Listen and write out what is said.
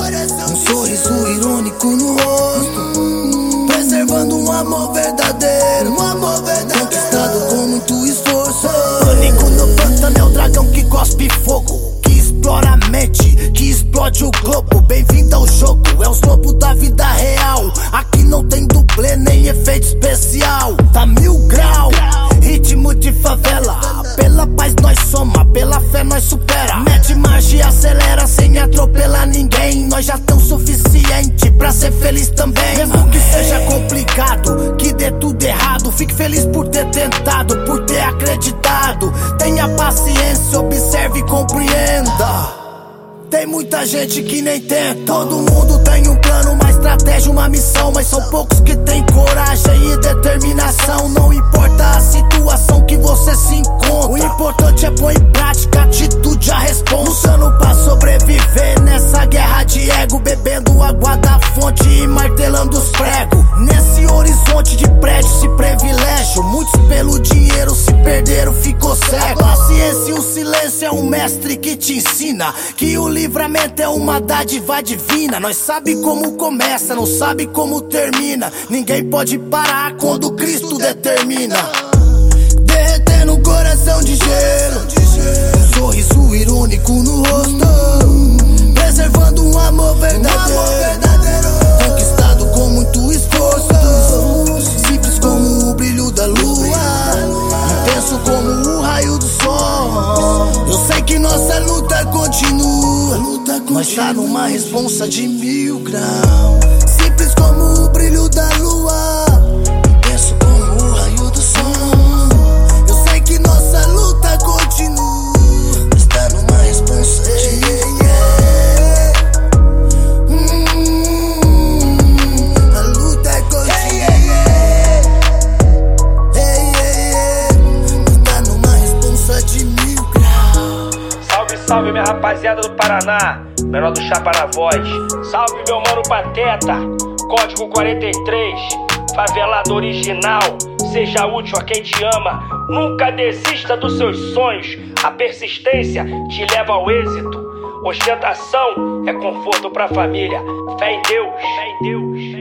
Um sorriso irônico no rosto, preservando um amor verdadeiro, conquistado com muito esforço. Pânico no pântano é o dragão que cospe fogo, que explora a mente, que explode o globo. Bem-vindo ao jogo, é os lobos da vida real. Aqui não tem dublê nem efeito especial. Tá 1000 grau, ritmo de favela. Pela paz nós soma, pela fé nós supera. Mete marcha e acelera sem atropelar ninguém. Nós já tão suficiente pra ser feliz também. Mesmo que seja complicado, que dê tudo errado, fique feliz por ter tentado, por ter acreditado. Tenha paciência, observe e compreenda. Tem muita gente que nem tenta. Todo mundo tem um plano, uma estratégia, uma missão, mas são poucos que têm coragem e determinação. Não importa a situação que você se encontra, o importante é pôr em prática, atitude, a responsa. Lutando pra sobreviver nessa guerra de ego, bebendo água da fonte e martelando os pregos. Nesse horizonte de prédios e privilégio, muitos pelo dinheiro se perderam, ficou cego. A paciência e o silêncio é um mestre que te ensina que o livramento é uma dádiva divina. Nós sabe como começa, não sabe como termina. Ninguém pode parar quando Cristo determina. Derretendo o coração de gelo, um sorriso irônico no rosto, preservando um amor verdadeiro, conquistado com muito esforço. Simples como o brilho da lua, intenso como o raio do sol. Eu sei que nossa luta continua, nós tá numa responsa de 1000 graus. Simples como o brilho da lua, intenso como o raio do sol. Eu sei que nossa luta continua, nós tá numa responsa de a luta continua, nós tá numa responsa de 1000 graus. Salve, salve minha rapaziada do Paraná, menor do chapa na voz. Salve meu mano Pateta, código 43, favelado original. Seja útil a quem te ama, nunca desista dos seus sonhos. A persistência te leva ao êxito. Ostentação é conforto pra família. Fé em Deus, fé em Deus.